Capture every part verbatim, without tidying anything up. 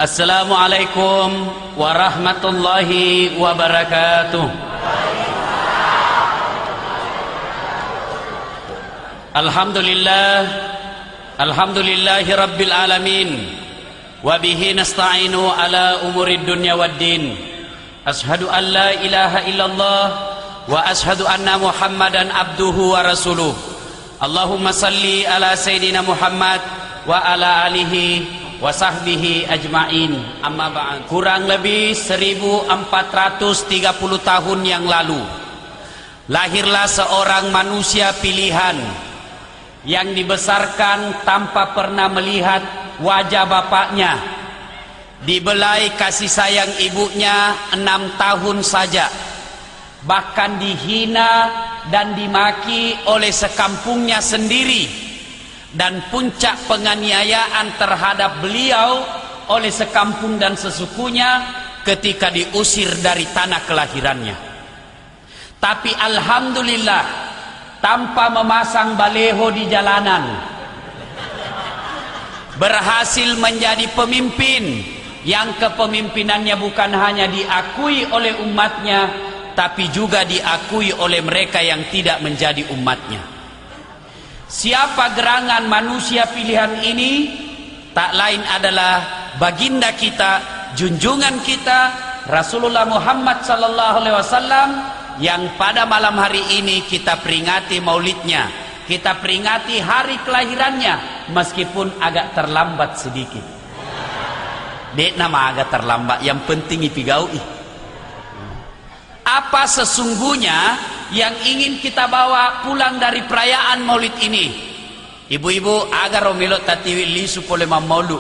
Assalamualaikum warahmatullahi wabarakatuh. Alhamdulillah, alhamdulillahi rabbil alamin. Wa bihi nasta'inu ala umurid dunya waddin. Ashhadu an la ilaha illallah wa ashhadu anna Muhammadan abduhu wa rasuluh. Allahumma salli ala sayyidina Muhammad wa ala alihi wa sahbihi ajma'in. Amma ba'd. Kurang lebih seribu empat ratus tiga puluh tahun yang lalu lahirlah seorang manusia pilihan yang dibesarkan tanpa pernah melihat wajah bapaknya, dibelai kasih sayang ibunya enam tahun saja, bahkan dihina dan dimaki oleh sekampungnya sendiri. Dan puncak penganiayaan terhadap beliau oleh sekampung dan sesukunya ketika diusir dari tanah kelahirannya. Tapi alhamdulillah, tanpa memasang baleho di jalanan, berhasil menjadi pemimpin yang kepemimpinannya bukan hanya diakui oleh umatnya, tapi juga diakui oleh mereka yang tidak menjadi umatnya. Siapa gerangan manusia pilihan ini? Tak lain adalah baginda kita, junjungan kita, Rasulullah Muhammad sallallahu alaihi wasallam, yang pada malam hari ini kita peringati maulidnya, kita peringati hari kelahirannya, meskipun agak terlambat sedikit. Dek nama agak terlambat, yang penting ipigaui. Apa sesungguhnya yang ingin kita bawa pulang dari perayaan maulid ini? Ibu-ibu agar romelo tatiwi lisu pole maulu.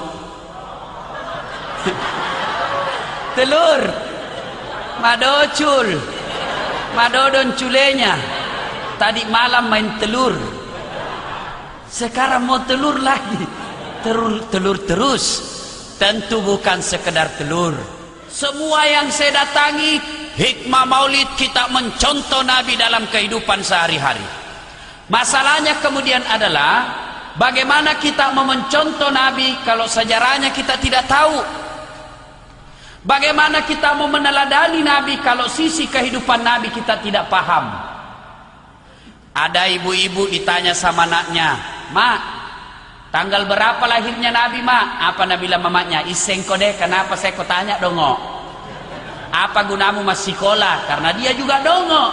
Telur, madocul, madodon culenya. Tadi malam main telur, sekarang mau telur lagi. Telur, telur terus. Tentu bukan sekedar telur. Semua yang saya datangi, hikmah maulid kita mencontoh Nabi dalam kehidupan sehari-hari. Masalahnya kemudian adalah bagaimana kita mau mencontoh Nabi kalau sejarahnya kita tidak tahu. Bagaimana kita mau meneladani Nabi kalau sisi kehidupan Nabi kita tidak paham. Ada ibu-ibu ditanya sama anaknya, "Mak, tanggal berapa lahirnya Nabi, Mak?" Apa Nabi bilang mamanya? "Iseng kode, kenapa saya kau tanya dongo? Apa gunamu masih sekolah?" Karena dia juga dongo.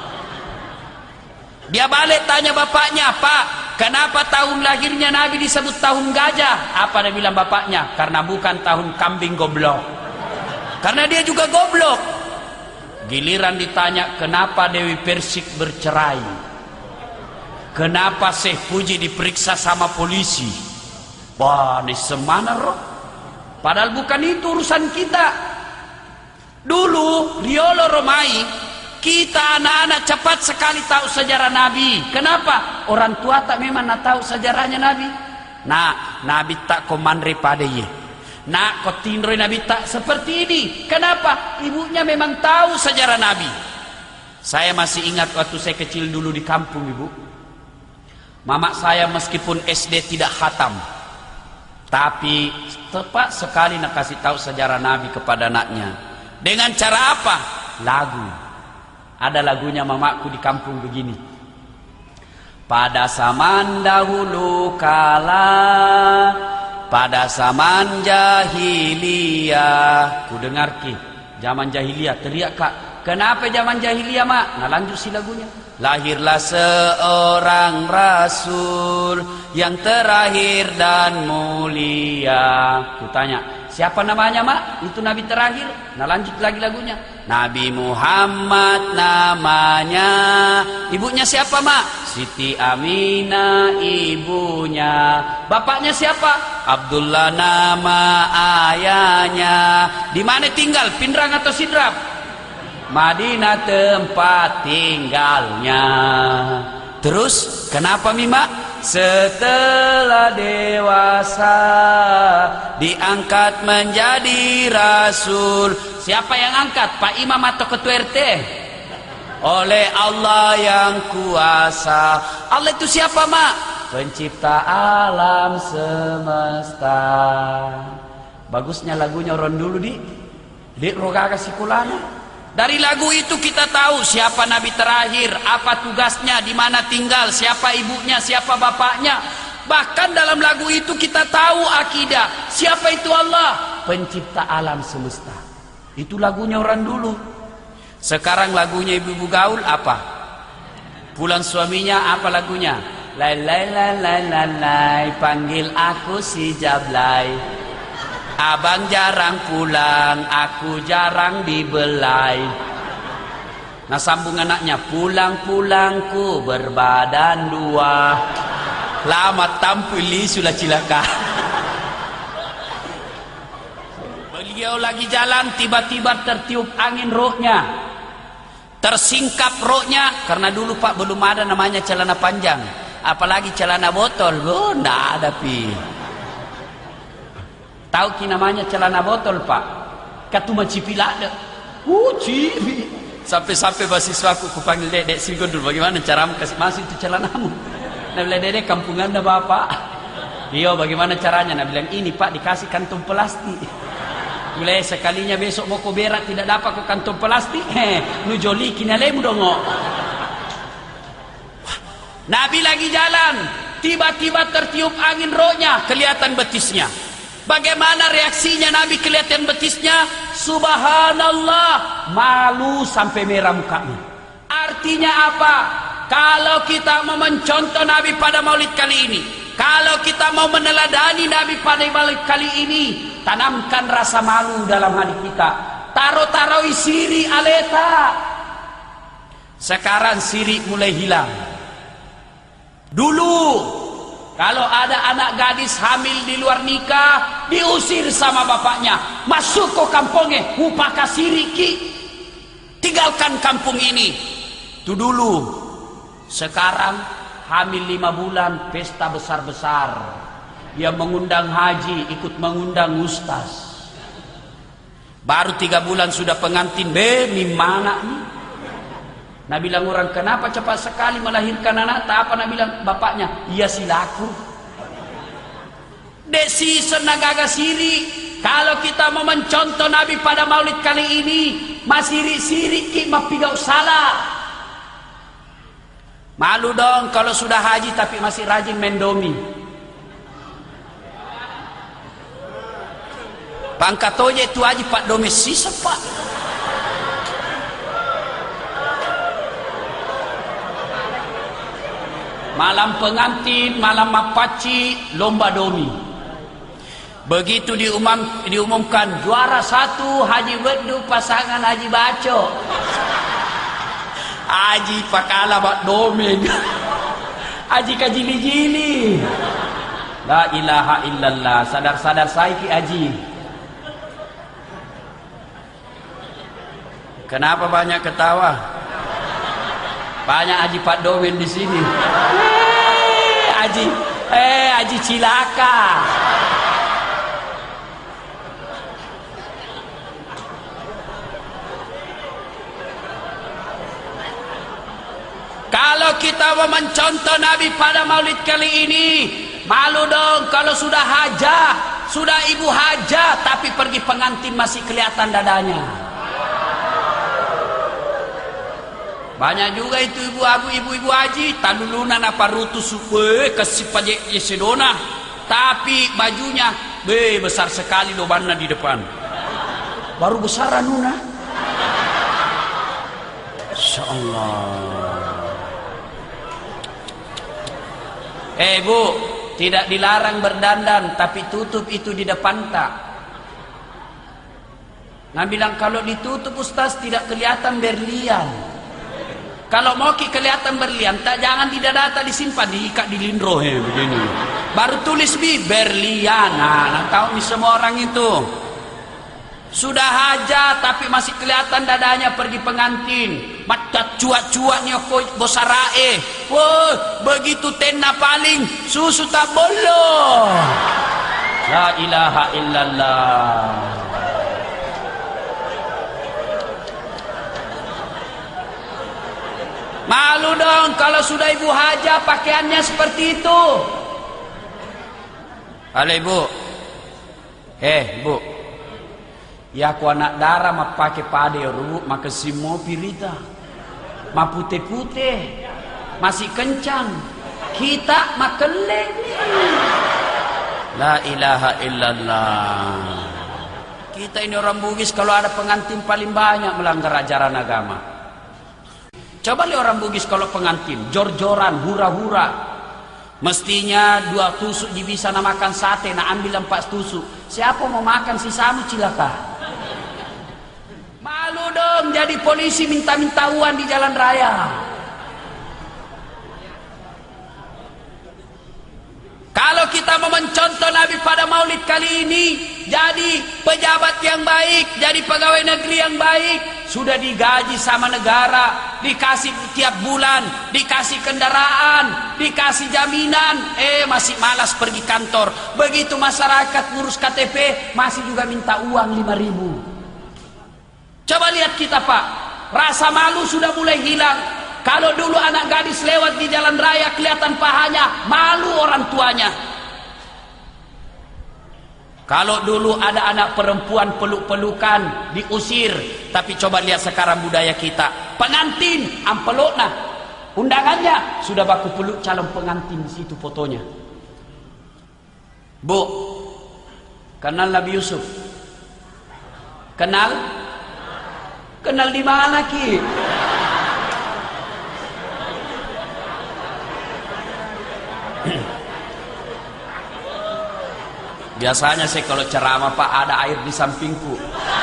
Dia balik tanya bapaknya, "Pak, kenapa tahun lahirnya Nabi disebut tahun gajah?" Apa dia bilang bapaknya? "Karena bukan tahun kambing goblok." Karena dia juga goblok. Giliran ditanya, "Kenapa Dewi Persik bercerai? Kenapa Syekh Puji diperiksa sama polisi?" Wah, ini semana roh. Padahal bukan itu urusan kita. Dulu Riolo Romai, kita anak-anak cepat sekali tahu sejarah Nabi. Kenapa? Orang tua tak memang nak tahu sejarahnya Nabi. Nah, Nabi tak komandre pada ye. Nak kau tindroi Nabi tak seperti ini. Kenapa? Ibunya memang tahu sejarah Nabi. Saya masih ingat waktu saya kecil dulu di kampung, ibu. Mama saya meskipun S D tidak khatam, tapi tepat sekali nak kasih tahu sejarah Nabi kepada anaknya. Dengan cara apa? Lagu. Ada lagunya mamaku di kampung begini. Pada zaman dahulu kala, pada zaman jahiliyah. Ku dengar ki, zaman jahiliyah. Teriak kak, kenapa zaman jahiliyah mak? Nah lanjut si lagunya. Lahirlah seorang rasul yang terakhir dan mulia. Ku tanya, siapa namanya mak? Itu Nabi terakhir. Nah lanjut lagi lagunya. Nabi Muhammad namanya. Ibunya siapa mak? Siti Aminah ibunya. Bapaknya siapa? Abdullah nama ayahnya. Di mana tinggal? Pindrang atau Sidrap? Madinah tempat tinggalnya. Terus kenapa Mima? Setelah dewasa diangkat menjadi rasul. Siapa yang angkat? Pak Imam atau ketua R T? Oleh Allah yang kuasa. Allah itu siapa mak? Pencipta alam semesta. Bagusnya lagunya orang dulu di di rogaga sikulana. Dari lagu itu kita tahu siapa nabi terakhir, apa tugasnya, di mana tinggal, siapa ibunya, siapa bapaknya. Bahkan dalam lagu itu kita tahu akidah, siapa itu Allah, pencipta alam semesta. Itu lagunya orang dulu. Sekarang lagunya ibu-ibu gaul apa? Pulang suaminya apa lagunya? Lai lai lai lai lai lai, panggil aku si Jablay. Abang jarang pulang, aku jarang dibelai. Nah sambung anaknya, pulang-pulangku berbadan dua, lama tampili sudah cilaka. Beliau lagi jalan, tiba-tiba tertiup angin rohnya, tersingkap rohnya. Karena dulu Pak belum ada namanya celana panjang, apalagi celana botol. Oh, nggak ada pi. Tahu ki namanya celana botol Pak? Katuma cipilada. Uh, cipi. Sampai-sampai mahasiswaku kupanggil dedek Sigon dulu, bagaimana caramu kasih masuk itu celanamu? Nah bilang, dedek kampung anda bapak. Iya, bagaimana caranya? Nah bilang, ini Pak dikasih kantong plastik. Mulai sekalinya besok mau kau berak tidak dapat kau kantong plastik, heh, nu joli kinalemu dongo. Nabi lagi jalan, tiba-tiba tertiup angin rohnya, kelihatan betisnya. Bagaimana reaksinya Nabi kelihatan betisnya? Subhanallah, malu sampai merah mukanya. Artinya apa? Kalau kita mau mencontoh Nabi pada maulid kali ini, kalau kita mau meneladani Nabi pada maulid kali ini, tanamkan rasa malu dalam hati kita. Taro-taro siri aleta. Sekarang siri mulai hilang. Dulu kalau ada anak gadis hamil di luar nikah, diusir sama bapaknya, masuk ke kampungnya, upaka siriki, tinggalkan kampung ini. Itu dulu. Sekarang hamil lima bulan, pesta besar-besar. Dia mengundang haji, ikut mengundang ustaz. Baru tiga bulan sudah pengantin, be, mimana nih? Nabi bilang orang, kenapa cepat sekali melahirkan anak? Tak apa, Nabi bilang bapaknya, iya silaku. Desi senagaga siri. Kalau kita mau mencontoh Nabi pada maulid kali ini, masih siri ki mapigau salah. Malu dong kalau sudah haji tapi masih rajin mendomi. Pangkatoje itu haji Pak Domesi sepak. Malam pengantin, malam mapaci, lomba domi. Begitu diumum, diumumkan juara satu Haji Bedu pasangan Haji Baco. Haji pakala bak domi. Haji kajili-jili. La ilaha illallah. Sadar-sadar saiki Haji. Kenapa banyak ketawa? Banyak Haji Pak Domin di sini. Eh, Haji, eh Haji cilaka. Kalau kita mau mencontoh Nabi pada maulid kali ini, malu dong kalau sudah hajah, sudah ibu hajah, tapi pergi pengantin masih kelihatan dadanya. Banyak juga itu ibu-ibu ibu-ibu haji tanulunan apa rutus be kasih pajak yesedona, tapi bajunya be besar sekali lobannya di depan. Baru besar nuna. Insyaallah. Eh Bu, tidak dilarang berdandan tapi tutup itu di depan tak. Nah bilang kalau ditutup Ustaz tidak kelihatan berlian. Kalau mau ki kelihatan berlian, tak jangan di dada disimpan, diikat di lindro he begini. Baru tulis bi berlian. Nah, nah tahu nih semua orang itu. Sudah hajat tapi masih kelihatan dadanya pergi pengantin. Mata cuak-cuaknya bosarae. Wah, begitu tenda paling susu tak bolo. La ilaha illallah. Malu dong kalau sudah ibu hajah pakaiannya seperti itu. Halo ibu, Eh bu, ya aku anak darah ma pakai pade ru, maka semua pirita, ma putih-putih, masih kencang, kita makan leng. La ilaha illallah. Kita ini orang Bugis kalau ada pengantin paling banyak melanggar ajaran agama. Coba lihat orang Bugis kalau pengantin, jor-joran, hura-hura. Mestinya dua tusuk bisa nak makan sate, nak ambil empat tusuk. Siapa mau makan sisamu cilaka? Malu dong jadi polisi minta-minta uang di jalan raya. Kalau kita mau mencontoh Nabi pada maulid kali ini, jadi pejabat yang baik, jadi pegawai negeri yang baik, sudah digaji sama negara, dikasih tiap bulan, dikasih kendaraan, dikasih jaminan, eh masih malas pergi kantor. Begitu masyarakat ngurus K T P, masih juga minta uang lima ribu. Coba lihat kita Pak, rasa malu sudah mulai hilang. Kalau dulu anak gadis lewat di jalan raya kelihatan pahanya, malu orang tuanya. Kalau dulu ada anak perempuan peluk-pelukan, diusir. Tapi coba lihat sekarang budaya kita. Pengantin, ampelokna. Undangannya, sudah baku peluk calon pengantin di situ fotonya. Bu, kenal Nabi Yusuf? Kenal? Kenal di mana Ki? Biasanya saya kalau ceramah Pak ada air di sampingku.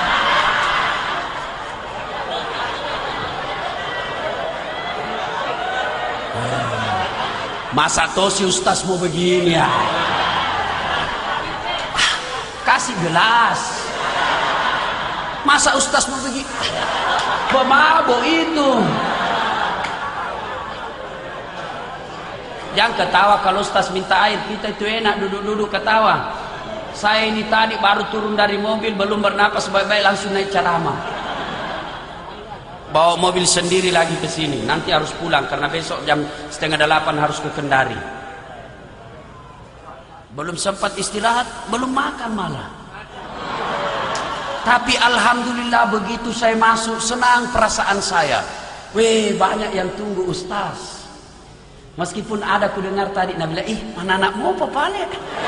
Masa tosi Ustaz mau begini ya? Kasih gelas. Masa Ustaz mau begini? Pemabuk itu. Jangan ketawa kalau Ustaz minta air, kita itu enak duduk-duduk ketawa. Saya ini tadi baru turun dari mobil, belum bernapas baik-baik langsung naik ceramah. Bawa mobil sendiri lagi ke sini. Nanti harus pulang karena besok jam setengah delapan harus ke Kendari. Belum sempat istirahat, belum makan malah. Tapi alhamdulillah begitu saya masuk, senang perasaan saya. Weh, banyak yang tunggu Ustaz. Meskipun ada ku dengar tadi Nabi bilang, ih mana anakmu apa pale?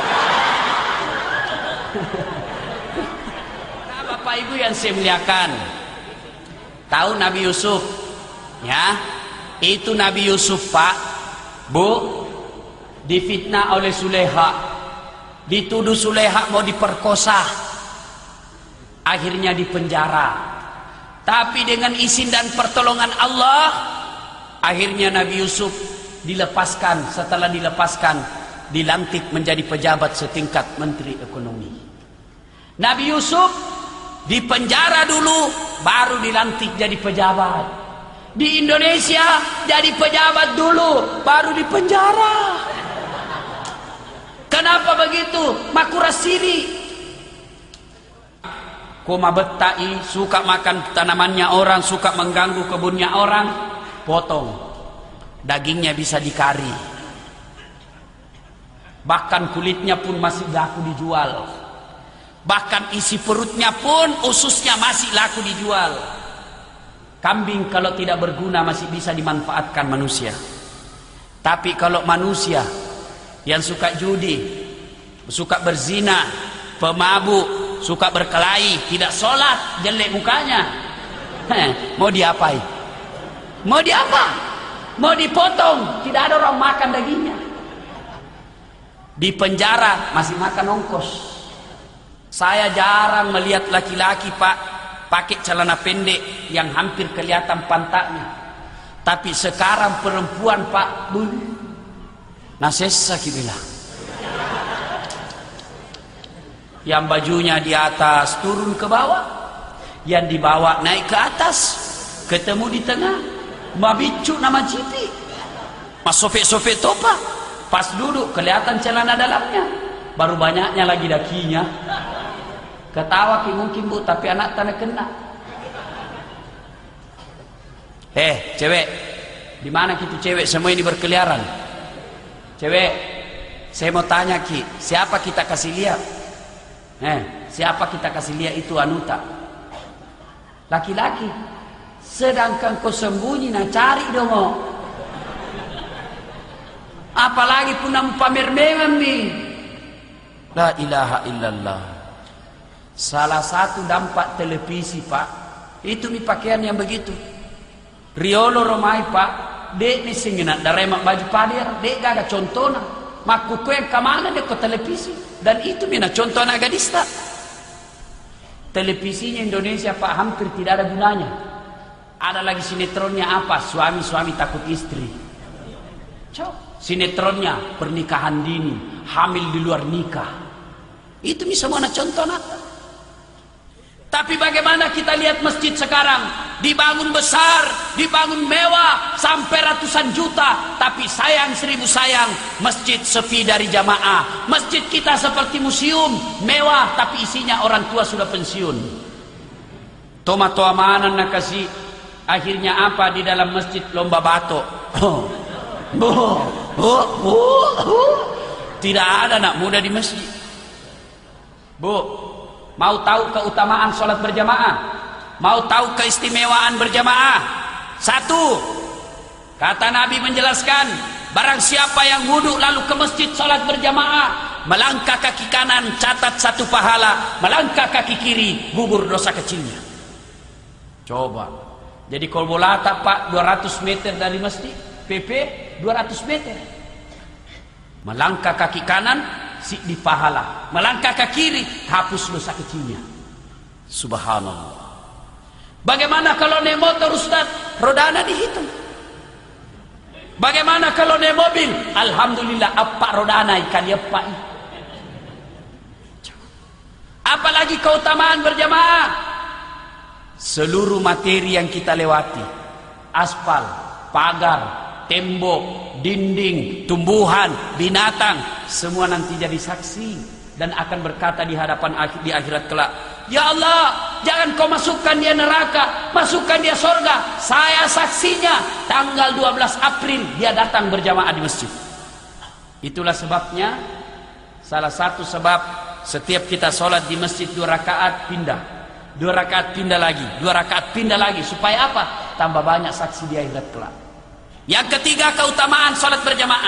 Nah, Bapak Ibu yang saya muliakan, tahu Nabi Yusuf? Ya, itu Nabi Yusuf Pak, Bu, difitnah oleh Suleha, dituduh Suleha mau diperkosa, akhirnya dipenjara. Tapi dengan izin dan pertolongan Allah, akhirnya Nabi Yusuf dilepaskan. Setelah dilepaskan, dilantik menjadi pejabat setingkat Menteri Ekonomi. Nabi Yusuf dipenjara dulu, baru dilantik jadi pejabat. Di Indonesia jadi pejabat dulu, baru dipenjara. Kenapa begitu? Makura siri. Koma betai, suka makan tanamannya orang, suka mengganggu kebunnya orang, potong. Dagingnya bisa dikari. Bahkan kulitnya pun masih laku dijual. Bahkan isi perutnya pun, ususnya masih laku dijual. Kambing kalau tidak berguna masih bisa dimanfaatkan manusia. Tapi kalau manusia yang suka judi, suka berzina, pemabuk, suka berkelahi, tidak sholat, jelek mukanya, Heh, mau diapain? Mau diapa? Mau dipotong, tidak ada orang makan dagingnya. Di penjara masih makan ongkos. Saya jarang melihat laki-laki Pak pakai celana pendek yang hampir kelihatan pantatnya. Tapi sekarang perempuan Pak, buh, nasesa bilang. Yang bajunya di atas turun ke bawah, yang di bawah naik ke atas, ketemu di tengah, mabicu nama cipi, mas sopek-sopek topa, pas duduk kelihatan celana dalamnya, baru banyaknya lagi dakinya. Ketawa ki mungkin Bu, tapi anak tanah kena. Eh, cewek, di mana kita cewek semua ini berkeliaran? Cewek, saya mau tanya Ki, siapa kita kasih lihat? Eh, siapa kita kasih lihat itu anuta? Laki-laki. Sedangkan kau sembunyi nak cari dong. Apalagi pun nak pamer memang nih. La ilaha illallah. Salah satu dampak televisi pak, itu mi pakaian yang begitu. Riolo romai pak, dek ni singinak daremak baju padir, dek gak ada contohnya. Maku kue kemana dek ke televisi, dan itu mina contoh anak gadis tak. Televisinya Indonesia pak hampir tidak ada gunanya. Ada lagi sinetronnya apa? Suami-suami takut istri. Cok. Sinetronnya pernikahan dini, hamil di luar nikah. Itu bisa mana contoh nak. Tapi bagaimana kita lihat masjid sekarang dibangun besar, dibangun mewah sampai ratusan juta, tapi sayang seribu sayang masjid sepi dari jamaah. Masjid kita seperti museum mewah tapi isinya orang tua sudah pensiun. Tomato amanan nak kasih, akhirnya apa di dalam masjid lomba batok. Oh, oh, oh, oh, oh. Tidak ada anak muda di masjid. Bu, mau tahu keutamaan sholat berjamaah? Mau tahu keistimewaan berjamaah? Satu, kata Nabi menjelaskan, barang siapa yang wudhu lalu ke masjid sholat berjamaah, melangkah kaki kanan catat satu pahala, melangkah kaki kiri gugur dosa kecilnya. Coba. Jadi kalau bola tak pak dua ratus meter dari masjid, P P dua ratus meter. Melangkah kaki kanan si di pahala, melangkah ke kiri hapus dosa kecilnya. Subhanallah. Bagaimana kalau naik motor Ustaz, rodana dihitung? Bagaimana kalau naik mobil? Alhamdulillah apa rodana ikan ya pak. Apalagi keutamaan berjamaah. Seluruh materi yang kita lewati, aspal, pagar, tembok, dinding, tumbuhan, binatang, semua nanti jadi saksi dan akan berkata di hadapan di akhirat kelak, ya Allah, jangan kau masukkan dia neraka, masukkan dia surga. Saya saksinya tanggal dua belas April dia datang berjamaah di masjid. Itulah sebabnya, salah satu sebab setiap kita sholat di masjid dua rakaat pindah, dua rakaat pindah lagi, dua rakaat pindah lagi, supaya apa? Tambah banyak saksi di akhirat kelak. Yang ketiga, keutamaan sholat berjamaah.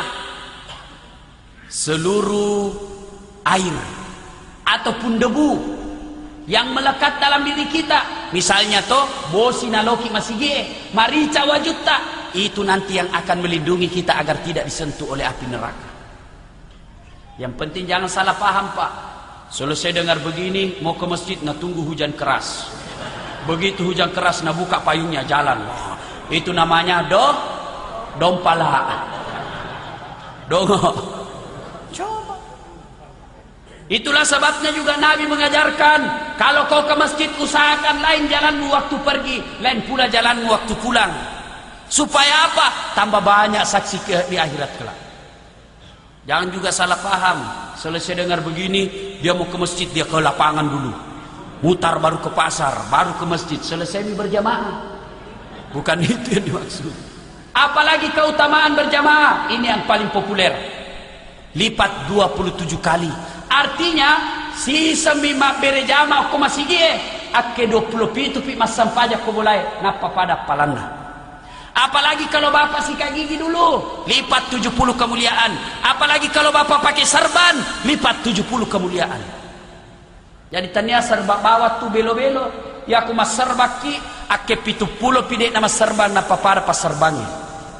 Seluruh air ataupun debu yang melekat dalam diri kita, misalnya toh bosi naloki masige, marica wajuta, itu nanti yang akan melindungi kita agar tidak disentuh oleh api neraka. Yang penting jangan salah paham pak. Selesai dengar begini mau ke masjid, nah tunggu hujan keras. Begitu hujan keras, nah buka payungnya jalan. Wah, itu namanya doh dompala. Dongo. Coba. Itulah sebabnya juga Nabi mengajarkan, kalau kau ke masjid usahakan lain jalanmu waktu pergi, lain pula jalanmu waktu pulang. Supaya apa? Tambah banyak saksi ke, di akhirat kelak. Jangan juga salah paham. Selesai dengar begini, dia mau ke masjid, dia ke lapangan dulu. Mutar baru ke pasar, baru ke masjid. Selesai ini berjamaah. Bukan itu yang dimaksud. Apalagi keutamaan berjamaah, ini yang paling populer. Lipat dua puluh tujuh kali. Artinya, si semima berjamaah ko masige, akke dua puluh pitu pi masam pajak ko mulai napa pada palanda. Apalagi kalau bapak sikat gigi dulu, lipat tujuh puluh kemuliaan. Apalagi kalau bapak pakai serban, lipat tujuh puluh kemuliaan. Jadi tanya serba bawah tu belo-belo, ya aku mas serbaki, ake pitu puluh pide nama serban napa pada pas serbangi.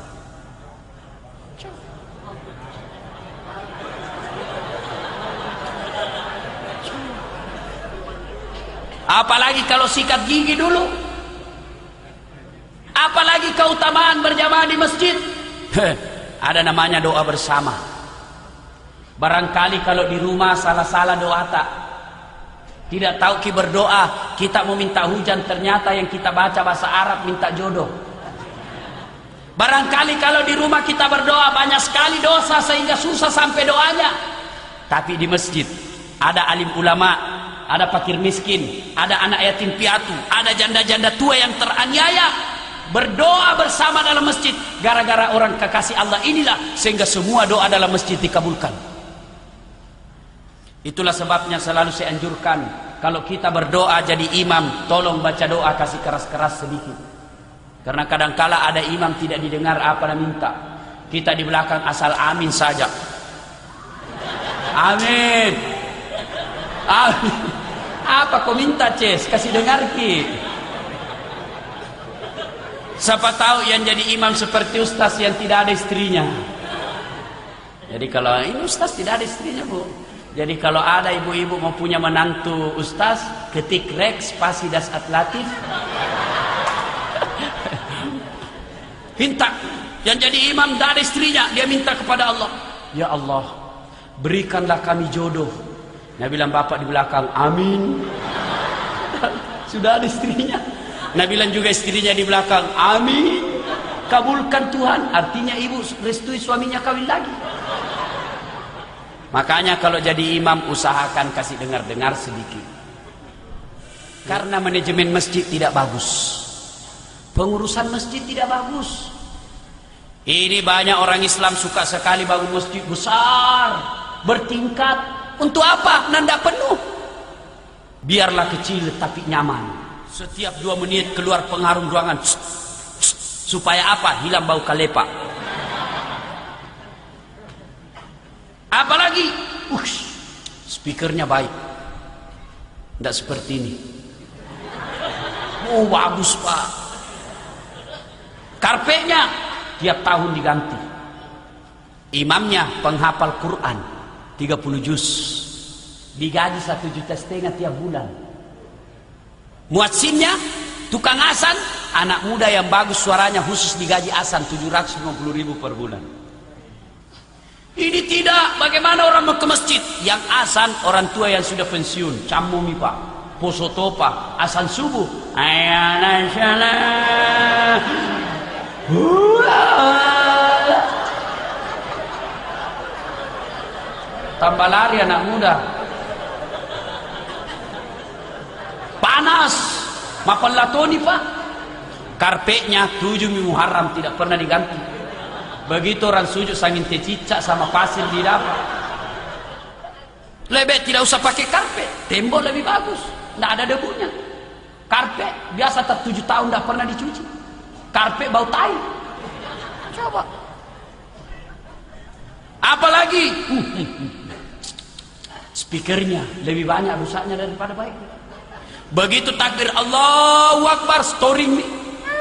Apalagi kalau sikat gigi dulu. Apalagi keutamaan berjamaah di masjid. Heh, ada namanya doa bersama. Barangkali kalau di rumah salah-salah doa tak, tidak tahu ki berdoa, kita mau minta hujan, ternyata yang kita baca bahasa Arab minta jodoh. Barangkali kalau di rumah kita berdoa banyak sekali dosa sehingga susah sampai doanya. Tapi di masjid ada alim ulama, ada fakir miskin, ada anak yatim piatu, ada janda-janda tua yang teraniaya. Berdoa bersama dalam masjid, gara-gara orang kekasih Allah inilah sehingga semua doa dalam masjid dikabulkan. Itulah sebabnya selalu saya anjurkan, kalau kita berdoa jadi imam, tolong baca doa kasih keras-keras sedikit. Karena kadangkala ada imam tidak didengar apa yang minta. Kita di belakang asal amin saja. Amin. Amin. Apa kau minta, Ces? Kasih dengar ki. Siapa tahu yang jadi imam seperti ustaz yang tidak ada istrinya. Jadi kalau ini ustaz tidak ada istrinya, Bu. Jadi kalau ada ibu-ibu mau punya menantu ustaz, ketik Rex spasi das atlatif. Minta. Yang jadi imam tidak ada istrinya, dia minta kepada Allah. Ya Allah, berikanlah kami jodoh. Nabi bilang bapak di belakang, amin. Sudah ada istrinya. Nabi bilang juga istrinya di belakang, amin. Kabulkan Tuhan. Artinya ibu restui suaminya kawin lagi. Makanya kalau jadi imam usahakan kasih dengar-dengar sedikit. Karena manajemen masjid tidak bagus, pengurusan masjid tidak bagus. Ini banyak orang Islam suka sekali bangun masjid besar, bertingkat. Untuk apa? Nanda penuh. Biarlah kecil tapi nyaman. Setiap dua menit keluar pengharum ruangan. Supaya apa? Hilang bau kalepa. Apalagi ush, speakernya baik. Tidak seperti ini. Oh bagus Pak. Karpetnya tiap tahun diganti. Imamnya penghafal Quran tiga puluh juz, digaji satu juta setengah tiap bulan. Muadzinnya tukang azan, anak muda yang bagus suaranya khusus digaji azan tujuh ratus lima puluh ribu per bulan. Ini tidak, bagaimana orang mau ke masjid? Yang azan orang tua yang sudah pensiun, camumi Pak, posotopa, azan subuh. Ayana salah. Tambah lari anak muda. Panas, mapan latoni Pak. Karpetnya tujuh Muharram tidak pernah diganti. Begitu orang sujud sangin tecicak sama pasir di dapat. Lebih tidak usah pakai karpet, tembok lebih bagus, tidak ada debunya. Karpet biasa tak tujuh tahun tidak pernah dicuci. Karpet bau tai. Coba. Apalagi speakernya lebih banyak rusaknya daripada baik. Begitu takbir Allahu Akbar, storing nih.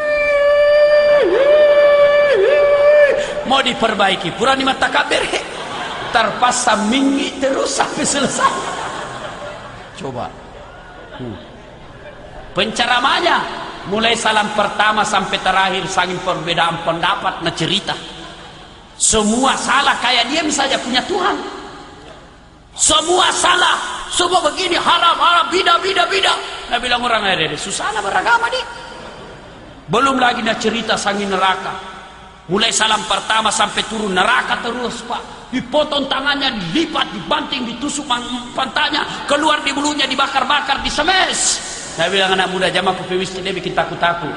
Mau diperbaiki, pura di mata kabir, terpasang minggi terus sampai selesai. Coba. Hmm. Penceramanya mulai salam pertama sampai terakhir sangin perbedaan pendapat na cerita. Semua salah kayak dia saja punya Tuhan. Semua salah, semua begini haram haram bidah bidah bidah. Nah bilang orang ada susah nak beragama dia. Belum lagi na cerita sangin neraka. Mulai salam pertama sampai turun neraka terus Pak. Dipotong tangannya, dilipat, dibanting, ditusuk pantatnya, keluar di bulunya, dibakar-bakar, disemes. Saya bilang anak muda jamaah pewisti dia bikin takut-takut.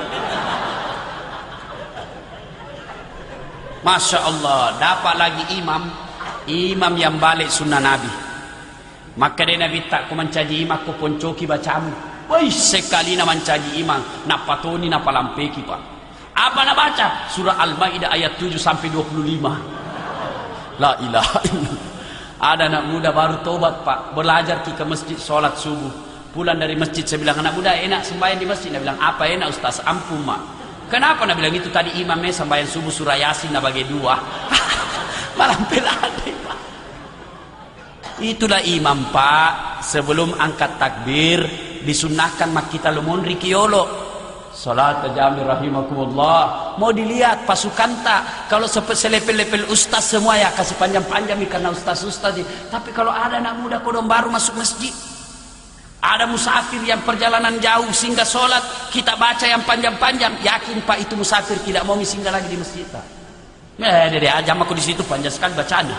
Masya Allah, dapat lagi imam, imam yang balik sunnah Nabi. Maka dia Nabi tak ku mencaji imam ku poncoki bacamu. Wih sekali na mencaji imam, napatoni napalampeki Pak. Apa nak baca? Surah Al-Maidah ayat tujuh sampai dua puluh lima. La ilaha illallah. Ada anak muda baru tobat Pak, belajar ke masjid sholat subuh. Pulang dari masjid saya bilang anak muda enak sembahyang di masjid. Dia bilang apa enak Ustaz? Ampun Mak. Kenapa? Dia bilang itu tadi imamnya sembahyang subuh surah Yasin na bagi dua. Malam pelade Pak. Itulah imam Pak. Sebelum angkat takbir disunahkan mak kita lumundri kiolo. Salat jami rahimakumullah. Mau dilihat pasukan tak? Kalau selepel-lepel ustaz semua ya kasih panjang-panjang karena ustaz-ustaz. Tapi kalau ada anak muda kodong baru masuk masjid, ada musafir yang perjalanan jauh sehingga sholat kita baca yang panjang-panjang, yakin Pak itu musafir tidak mau singgah lagi di masjid. Eh, dari ajam aku di situ panjang sekali bacanya.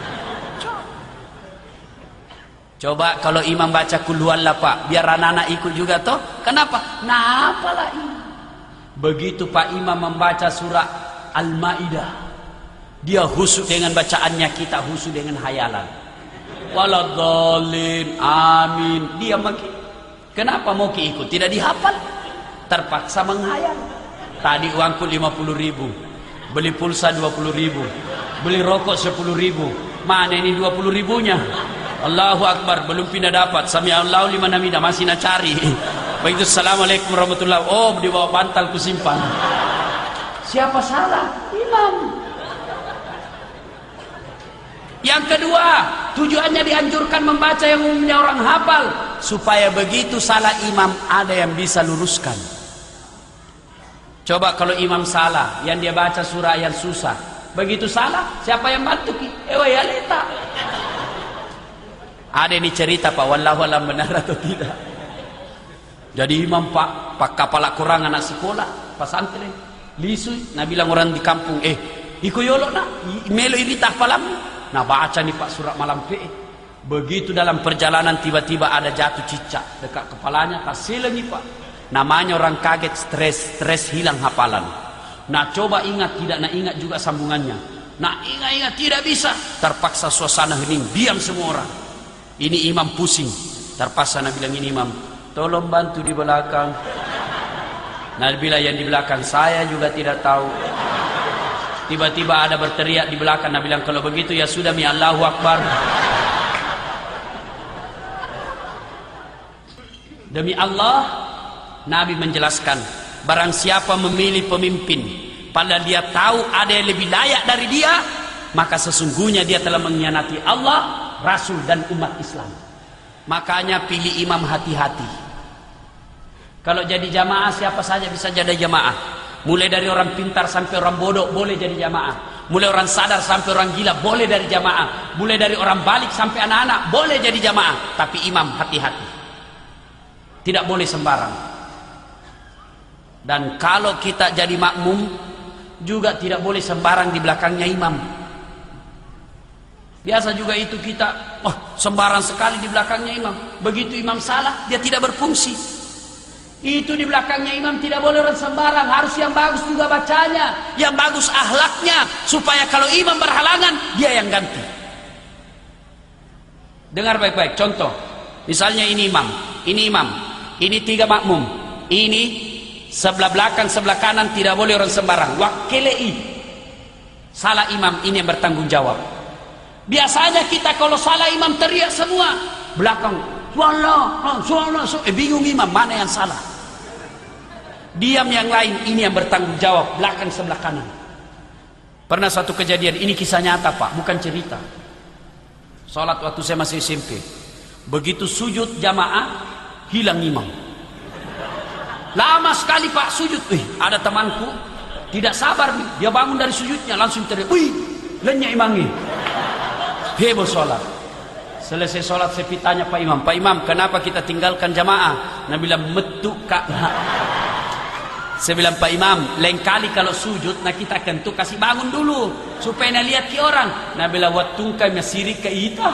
Coba kalau imam baca kul huwallah Pak, biar anak-anak ikut juga toh. Kenapa? Nah apalah ini. Begitu Pak imam membaca surah Al-Maidah, dia khusyuk dengan bacaannya, kita khusyuk dengan hayalan. Waladhdallin, amin. Dia makin. Kenapa mau ikut? Tidak dihafal. Terpaksa menghayal. Tadi uangku lima puluh ribu, beli pulsa dua puluh ribu, beli rokok sepuluh ribu. Mana ini dua puluh ribunya? Allahu Akbar, belum pindah dapat. Sami Allahu liman hamidah, masih nak cari. Begitu assalamualaikum warahmatullahi. Oh, di bawah bantal ku simpan. Siapa salah? Imam. Yang kedua, tujuannya dianjurkan membaca yang umumnya orang hafal, supaya begitu salah imam ada yang bisa luruskan. Coba kalau imam salah, yang dia baca surah yang susah, begitu salah, siapa yang bantu? Ewa ya leta. Ada ini cerita Pak, wallahu alam benar atau tidak. Jadi imam Pak, Pak kepala kurang anak sekolah, pesantren, lisu, nah bilang orang di kampung, eh, iko yolo nak, melo irita palam. Nah baca nih Pak surat malam pe. Begitu dalam perjalanan tiba-tiba ada jatuh cicak dekat kepalanya, kasih lagi Pak. Namanya orang kaget, stres, stres hilang hafalan. Nah coba ingat, tidak nak ingat juga sambungannya. Nah ingat-ingat tidak bisa. Terpaksa suasana hening, diam semua orang. Ini imam pusing. Terpaksa nak bilang ini imam, tolong bantu di belakang. Nah bila yang di belakang saya juga tidak tahu. Tiba-tiba ada berteriak di belakang. Nah bilang kalau begitu ya sudah mi Allahu Akbar. Demi Allah, Nabi menjelaskan, barang siapa memilih pemimpin padahal dia tahu ada yang lebih layak dari dia, maka sesungguhnya dia telah mengkhianati Allah, Rasul dan umat Islam. Makanya pilih imam hati-hati. Kalau jadi jamaah siapa saja bisa jadi jamaah. Mulai dari orang pintar sampai orang bodoh boleh jadi jamaah. Mulai orang sadar sampai orang gila boleh dari jamaah. Mulai dari orang balik sampai anak-anak boleh jadi jamaah. Tapi imam hati-hati, tidak boleh sembarang. Dan kalau kita jadi makmum juga tidak boleh sembarang di belakangnya imam. Biasa juga itu kita, oh sembarang sekali di belakangnya imam. Begitu imam salah, dia tidak berfungsi. Itu di belakangnya imam tidak boleh orang sembarang, harus yang bagus juga bacanya, yang bagus akhlaknya, supaya kalau imam berhalangan dia yang ganti. Dengar baik-baik, contoh, misalnya ini imam, ini imam, ini tiga makmum, ini sebelah belakang, sebelah kanan tidak boleh orang sembarang. Wakilei, salah imam ini yang bertanggung jawab. Biasanya kita kalau salah imam teriak semua, belakang, suara, suara, eh bingung imam mana yang salah. Diam yang lain, ini yang bertanggung jawab, belakang sebelah kanan. Pernah suatu kejadian, ini kisah nyata Pak, bukan cerita. Salat waktu saya masih S M P. Begitu sujud jamaah, hilang imam. Lama sekali Pak sujud. Wih, ada temanku tidak sabar nih, dia bangun dari sujudnya langsung teriak, wih, lenyap imamnya. Heboh sholat. Selesai sholat saya tanya Pak Imam, Pak Imam kenapa kita tinggalkan jamaah? Nah bilang metu kak. Saya bilang Pak Imam, lain kali kalau sujud, nah kita kentu kasih bangun dulu supaya nak lihat ke orang. Nah bilang watungkai sirik ke ita.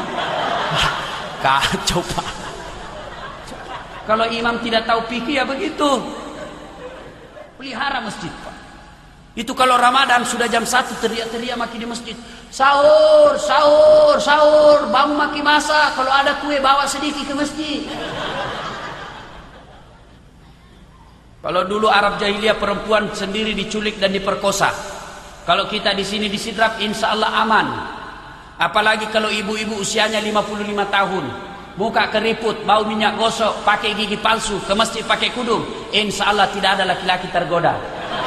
Kacau Pak. Kalau imam tidak tahu fikih ya begitu. Pelihara masjid Pak. Itu kalau Ramadan sudah jam satu teriak-teriak maki di masjid. Sahur, sahur, sahur, bangun maki masak. Kalau ada kue bawa sedikit ke masjid. Kalau dulu Arab jahiliyah perempuan sendiri diculik dan diperkosa. Kalau kita di sini disidrap, insya Allah aman. Apalagi kalau ibu-ibu usianya lima puluh lima tahun, muka keriput, bau minyak gosok, pakai gigi palsu, ke masjid pakai kudung, insya Allah tidak ada laki-laki tergoda.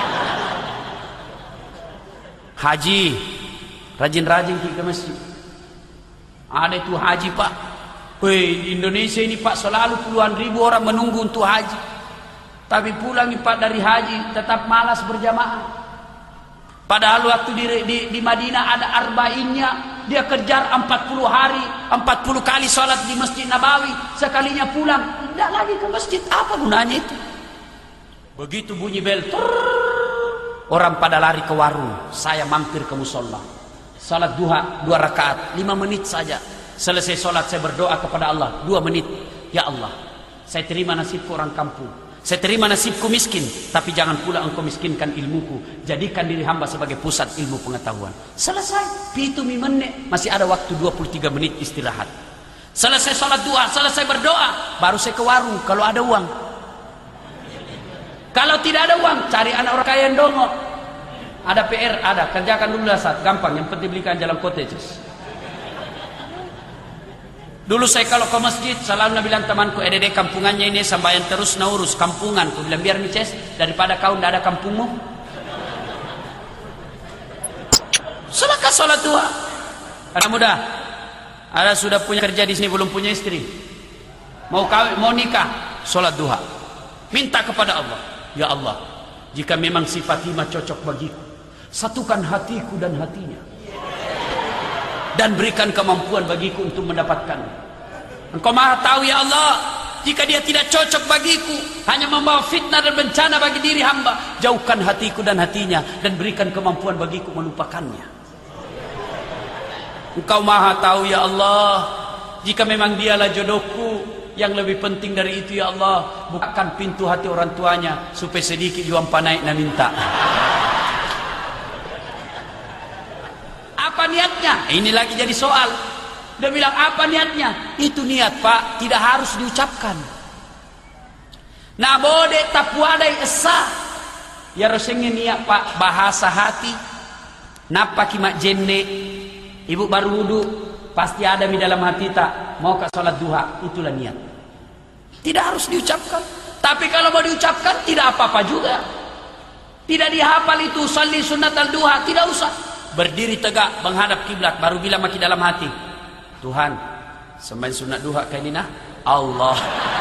Haji, rajin-rajin ke masjid. Ada itu haji Pak. Wih, di Indonesia ini Pak selalu puluhan ribu orang menunggu untuk haji. Tapi pulang Pak dari haji tetap malas berjamaah. Padahal waktu di, di, di Madinah ada arba'innya, dia kejar empat puluh hari, empat puluh kali sholat di Masjid Nabawi. Sekalinya pulang, tidak lagi ke masjid. Apa gunanya itu? Begitu bunyi bel, trrr, orang pada lari ke warung. Saya mampir ke musola. Salat duha dua rakaat, lima menit saja. Selesai sholat saya berdoa kepada Allah, dua menit. Ya Allah, saya terima nasibku orang kampung. Saya terima nasibku miskin, tapi jangan pula engkau miskinkan ilmuku. Jadikan diri hamba sebagai pusat ilmu pengetahuan. Selesai. Pitu mi menit, masih ada waktu dua puluh tiga menit istirahat. Selesai sholat duha, selesai berdoa, baru saya ke warung kalau ada uang. Kalau tidak ada uang, cari anak orang kaya yang dongo. Ada P R, ada, kerjakan dulu dasar, gampang, yang penting belikan jalan cottages. Dulu saya kalau ke masjid, selalu bilang temanku, eh dede kampungannya ini sambayan terus na urus kampungan. Ku bilang biar mices, daripada kau tidak ada kampungmu. Silakan sholat duha. Anak muda, ada sudah punya kerja di sini belum punya istri, mau kawin, mau nikah, sholat duha. Minta kepada Allah, ya Allah, jika memang si Fatimah cocok bagiku, satukan hatiku dan hatinya, dan berikan kemampuan bagiku untuk mendapatkannya. Engkau maha tahu ya Allah, jika dia tidak cocok bagiku, hanya membawa fitnah dan bencana bagi diri hamba, jauhkan hatiku dan hatinya, dan berikan kemampuan bagiku melupakannya. Engkau maha tahu ya Allah, jika memang dialah jodohku, yang lebih penting dari itu ya Allah, bukakan pintu hati orang tuanya, supaya sedikit juang panaik na minta. Apa niatnya? Ini lagi jadi soal. Dia bilang apa niatnya? Itu niat Pak, tidak harus diucapkan. Nah bode tapuadai esa, ya rasanya niat Pak, bahasa hati. Napa kimak jenne? Ibu baru wudhu, pasti ada di dalam hati tak mau ke sholat duha, itulah niat. Tidak harus diucapkan. Tapi kalau mau diucapkan tidak apa-apa juga. Tidak dihafal itu salli sunat al-duha, tidak usah. Berdiri tegak menghadap kiblat, baru bilang maki dalam hati, Tuhan, sembahyang sunat duha kayak ini nah, Allah.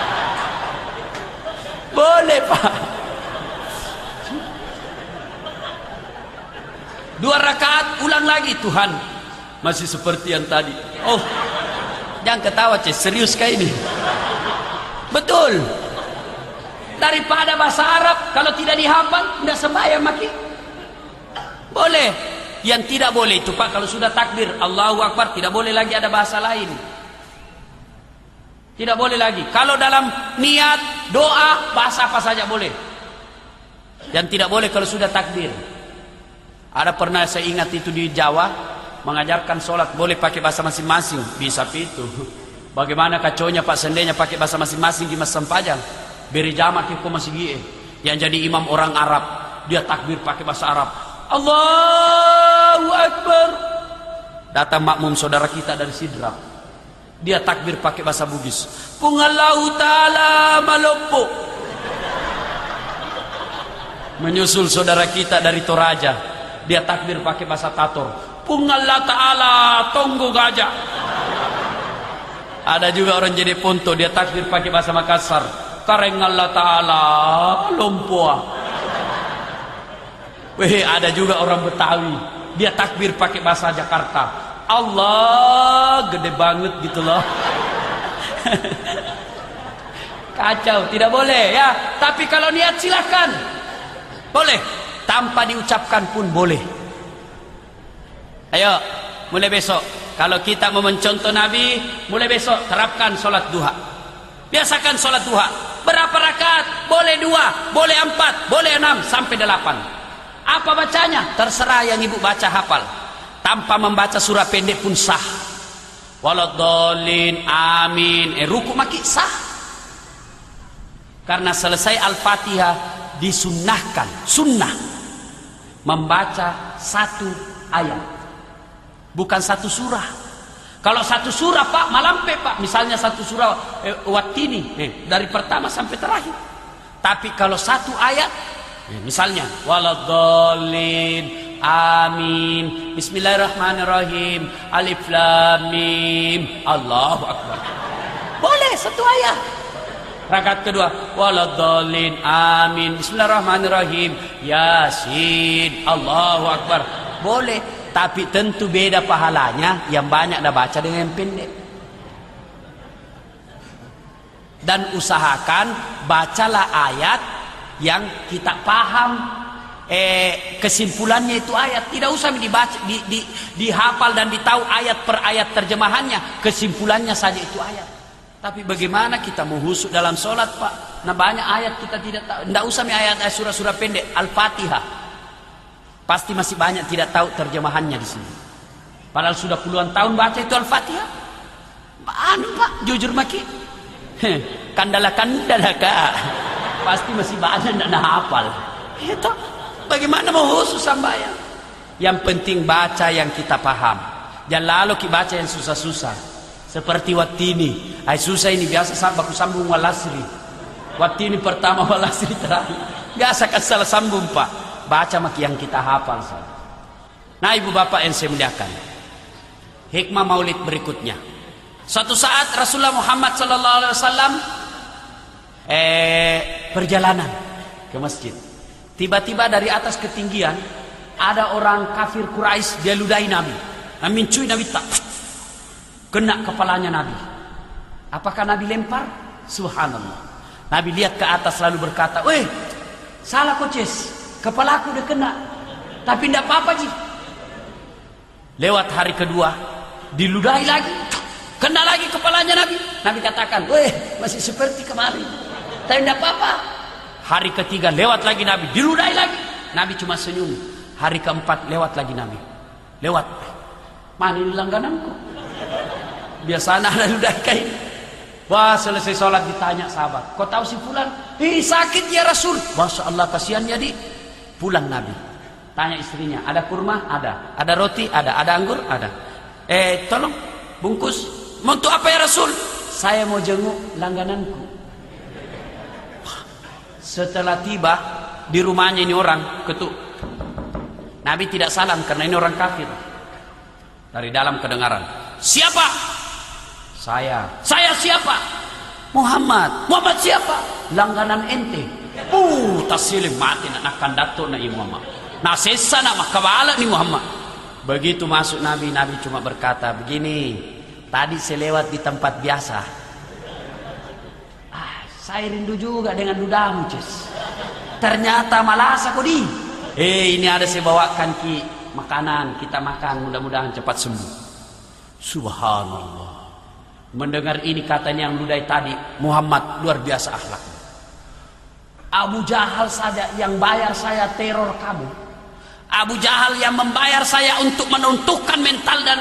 Boleh Pak. Dua rakaat ulang lagi, Tuhan, masih seperti yang tadi. Oh, jangan ketawa cek, serius kayak ini. Betul. Daripada bahasa Arab, kalau tidak dihafal, tidak sembahyang maki. Boleh. Yang tidak boleh itu Pak, kalau sudah takbir Allahu Akbar, tidak boleh lagi ada bahasa lain. Tidak boleh lagi. Kalau dalam niat, doa, bahasa apa saja boleh. Dan tidak boleh kalau sudah takbir. Ada pernah saya ingat itu di Jawa, mengajarkan sholat boleh pakai bahasa masing-masing. Bisa itu. Bagaimana kacaunya Pak seandainya pakai bahasa masing-masing di Mas Sampajang. Beri jamak itu masih gie. Yang jadi imam orang Arab, dia takbir pakai bahasa Arab. Allahu Akbar. Datang makmum saudara kita dari Sidrap, dia takbir pakai bahasa Bugis. Pungallahu ta'ala malopo. Menyusul saudara kita dari Toraja, dia takbir pakai bahasa Tator. Pungallah ta'ala tonggo gajah. Ada juga orang jadi Ponto, dia takbir pakai bahasa Makassar. Tarengallah ta'ala lompoa. Weh, ada juga orang Betawi, dia takbir pakai bahasa Jakarta. Allah gede banget gitu loh. Kacau, tidak boleh ya. Tapi kalau niat silakan, boleh. Tanpa diucapkan pun boleh. Ayo, mulai besok kalau kita mau mencontoh Nabi, mulai besok terapkan sholat duha. Biasakan sholat duha. Berapa rakaat? Boleh dua, boleh empat, boleh enam, sampai delapan. Apa bacanya? Terserah yang ibu baca hafal. Tanpa membaca surah pendek pun sah. Waladhdallin, amin. Eh ruku maki sah. Karena selesai Al-Fatihah disunnahkan, sunnah membaca satu ayat, bukan satu surah. Kalau satu surah Pak malampe Pak, misalnya satu surah eh, Wattini eh, dari pertama sampai terakhir. Tapi kalau satu ayat, eh, misalnya waladhdallin, amin, bismillahirrahmanirrahim, alif lam mim, Allahu akbar. Boleh satu ayat. Rakaat kedua waladhdallin, amin, bismillahirrahmanirrahim, yasin, Allahu akbar. Boleh, tapi tentu beda pahalanya yang banyak dah baca dengan yang pendek. Dan usahakan bacalah ayat yang kita paham eh, kesimpulannya itu ayat. Tidak usah dibaca, di, di, dihafal dan ditahu ayat per ayat terjemahannya, kesimpulannya saja itu ayat. Tapi bagaimana kita mau husuk dalam sholat Pak? Nah banyak ayat kita tidak tahu. Tidak usah ayat ayat surah-surah pendek Al-Fatihah, pasti masih banyak tidak tahu terjemahannya di sini. Padahal sudah puluhan tahun baca itu Al-Fatihah. Anu Pak, jujur maki. Kandala kandala kak. Pasti masih banyak tidak hafal. Itu bagaimana mau khusus sambayang? Yang penting baca yang kita paham. Jangan lalu kita baca yang susah-susah. Seperti watini. Ay susah ini biasa baku sambung walasri. Watini pertama walasri terakhir. Biasa kan salah sambung Pak. Baca maki yang kita hafal. Nah ibu bapak yang saya muliakan. Hikmah maulid berikutnya. Suatu saat Rasulullah Muhammad sallallahu alaihi wasallam eh perjalanan ke masjid. Tiba-tiba dari atas ketinggian ada orang kafir Quraisy, dia ludahi Nabi. Amincui Nabi tak kena kepalanya Nabi. Apakah Nabi lempar? Subhanallah. Nabi lihat ke atas lalu berkata, "Weh, salah koces. Kepalaku udah kena. Tapi tidak apa-apa, Ji." Lewat hari kedua, diludahi lagi. Kena lagi kepalanya Nabi. Nabi katakan, "Weh, masih seperti kemarin. Tapi tidak apa-apa." Hari ketiga lewat lagi Nabi, diludahi lagi. Nabi cuma senyum. Hari keempat lewat lagi Nabi. Lewat. Mana ini langgananku? Biasanya ada ludahi kain. Wah, selesai sholat ditanya sahabat, "Kau tahu si fulan?" "Ih, sakit ya Rasul." Masya Allah, kasihan jadi. Pulang Nabi. Tanya istrinya, "Ada kurma?" "Ada." "Ada roti?" "Ada." "Ada anggur?" "Ada." "Eh, tolong bungkus." "Mau untuk apa ya Rasul?" "Saya mau jenguk langgananku." Setelah tiba di rumahnya ini orang ketuk. Nabi tidak salam karena ini orang kafir. Dari dalam kedengaran, "Siapa?" "Saya." "Saya siapa?" "Muhammad." "Muhammad siapa?" "Langganan ente." Uh, taslim mati nak akan datuk na Muhammad. Nah sesa nak makabala ni Muhammad. Begitu masuk Nabi, Nabi cuma berkata begini, "Tadi saya lewat di tempat biasa. Ah, saya rindu juga dengan ludamu, Cis. Ternyata malas aku di. Eh, ini ada saya bawakan ki makanan, kita makan, mudah-mudahan cepat sembuh." Subhanallah. Mendengar ini katanya yang ludahi tadi, Muhammad luar biasa akhlaknya. Abu Jahal saja yang bayar saya teror kamu. Abu Jahal yang membayar saya untuk menuntukkan mental dan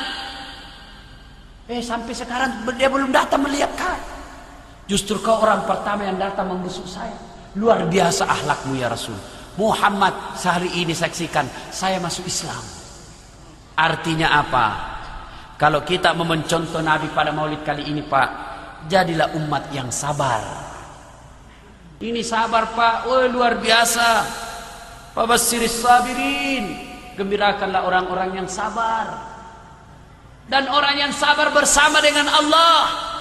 eh sampai sekarang dia belum datang melihat kau. Justru kau orang pertama yang datang membusuk saya. Luar biasa akhlakmu ya Rasul. Muhammad sehari ini saksikan saya masuk Islam. Artinya apa? Kalau kita mau mencontoh Nabi pada maulid kali ini Pak, jadilah umat yang sabar. Ini sabar Pak, oh luar biasa. Fabasyiris sabirin, gembirakanlah orang-orang yang sabar. Dan orang yang sabar bersama dengan Allah.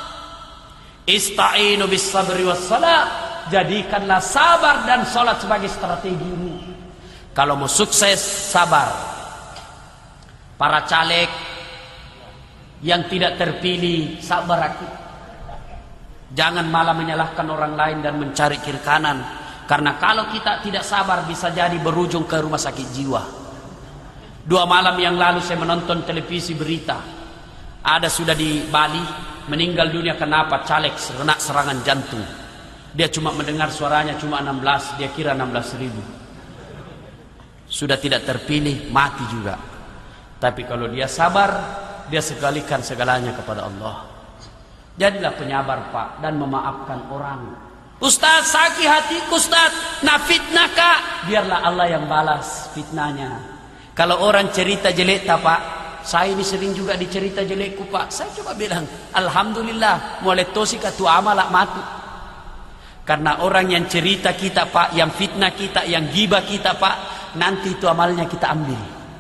Ista'inu bis sabri was salat, jadikanlah sabar dan salat sebagai strategimu. Kalau mau sukses sabar. Para caleg yang tidak terpilih sabar aku. Jangan malah menyalahkan orang lain dan mencari kiri kanan. Karena kalau kita tidak sabar bisa jadi berujung ke rumah sakit jiwa. Dua malam yang lalu saya menonton televisi berita. Ada sudah di Bali meninggal dunia kenapa? Caleg kena serangan jantung. Dia cuma mendengar suaranya cuma enam belas, dia kira enam belas ribu. Sudah tidak terpilih, mati juga. Tapi kalau dia sabar, dia segalikan segalanya kepada Allah. Jadilah penyabar Pak dan memaafkan orang. "Ustaz, sakit hatiku Ustaz, nah fitnah Kak." Biarlah Allah yang balas fitnahnya. Kalau orang cerita jelek tak Pak, saya ini sering juga dicerita jelekku Pak. Saya coba bilang, alhamdulillah, mulai tosika tu amalak mati. Karena orang yang cerita kita Pak, yang fitnah kita, yang gibah kita Pak, nanti itu amalnya kita ambil.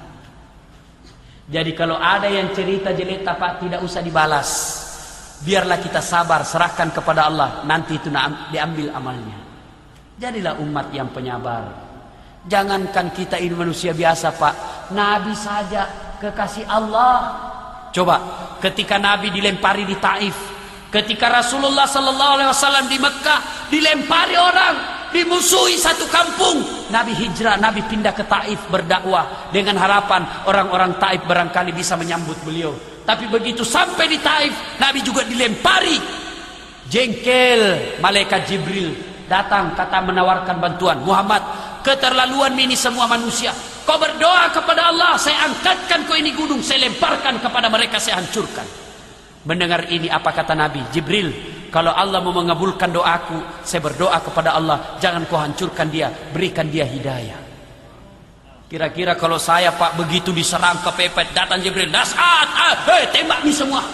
Jadi kalau ada yang cerita jelek tak Pak, tidak usah dibalas. Biarlah kita sabar, serahkan kepada Allah, nanti itu diambil amalnya. Jadilah umat yang penyabar. Jangankan kita ini manusia biasa Pak, Nabi saja kekasih Allah. Coba ketika Nabi dilempari di Taif, ketika Rasulullah sallallahu alaihi wasallam di Mekah dilempari orang, dimusuhi satu kampung, Nabi hijrah, Nabi pindah ke Taif berdakwah dengan harapan orang-orang Taif barangkali bisa menyambut beliau. Tapi begitu sampai di Taif, Nabi juga dilempari. Jengkel malaikat Jibril datang kata menawarkan bantuan. "Muhammad, keterlaluan ini semua manusia. Kau berdoa kepada Allah, saya angkatkan kau ini gunung, saya lemparkan kepada mereka, saya hancurkan." Mendengar ini apa kata Nabi? Jibril, kalau Allah mau mengabulkan doaku, saya berdoa kepada Allah, jangan kau hancurkan dia, berikan dia hidayah. Kira-kira kalau saya Pak begitu diserang kepepet, datang Jibril, dasat, ah, hei, tembak nih semua.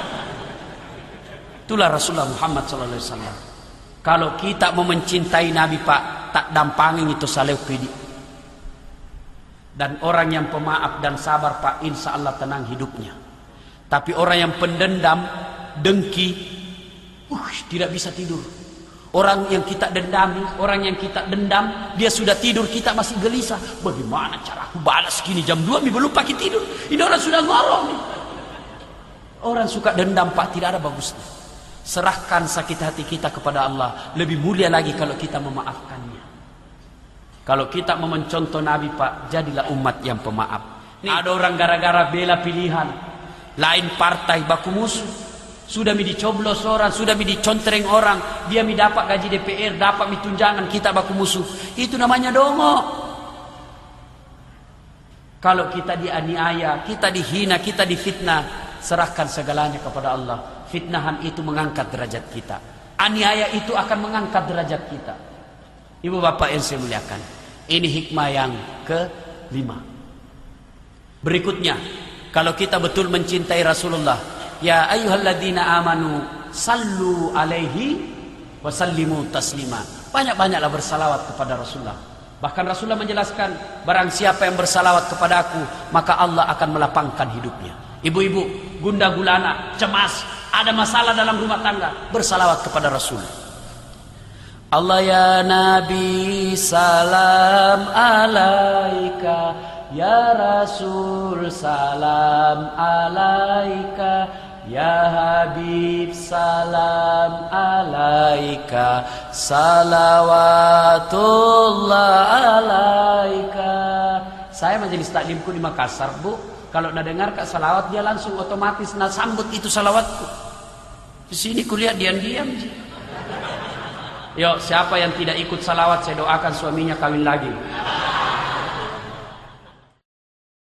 Itulah Rasulullah Muhammad sallallahu alaihi wasallam. Kalau kita mau mencintai Nabi Pak, tak dampangin itu saleu pedi. Dan orang yang pemaaf dan sabar Pak, insya Allah tenang hidupnya. Tapi orang yang pendendam, dengki, uh, tidak bisa tidur. Orang yang kita dendami, orang yang kita dendam, dia sudah tidur, kita masih gelisah. Bagaimana cara aku balas gini jam dua, mi belum pakai tidur. Ini orang sudah ngorong nih. Orang suka dendam Pak, tidak ada bagusnya. Serahkan sakit hati kita kepada Allah. Lebih mulia lagi kalau kita memaafkannya. Kalau kita mau mencontoh Nabi Pak, jadilah umat yang pemaaf. Nih, ada orang gara-gara bela pilihan, lain partai baku musuh. Sudah mi dicoblos orang, sudah mi dicontreng orang, dia mi dapat gaji D P R, dapat mi tunjangan, kita baku musuh. Itu namanya dongo. Kalau kita dianiaya, kita dihina, kita difitnah, serahkan segalanya kepada Allah. Fitnahan itu mengangkat derajat kita. Aniaya itu akan mengangkat derajat kita. Ibu bapak yang saya muliakan, ini hikmah yang kelima. Berikutnya, kalau kita betul mencintai Rasulullah, ya ayyuhalladzina amanu sallu alaihi wa sallimu taslima. Banyak-banyaklah bersalawat kepada Rasulullah. Bahkan Rasulullah menjelaskan, barang siapa yang bersalawat kepada aku, maka Allah akan melapangkan hidupnya. Ibu-ibu, gunda gulana, cemas, ada masalah dalam rumah tangga, bersalawat kepada Rasul. Allah ya Nabi salam alaika, ya Rasul salam alaika, ya Habib salam alaika, salawatullah alaika. Saya majelis taklimku di Makassar, Bu. Kalau nak dengar kak salawat, dia langsung otomatis nak sambut itu salawatku. Di sini kuliah diam-diam. Yuk, siapa yang tidak ikut salawat, saya doakan suaminya kawin lagi.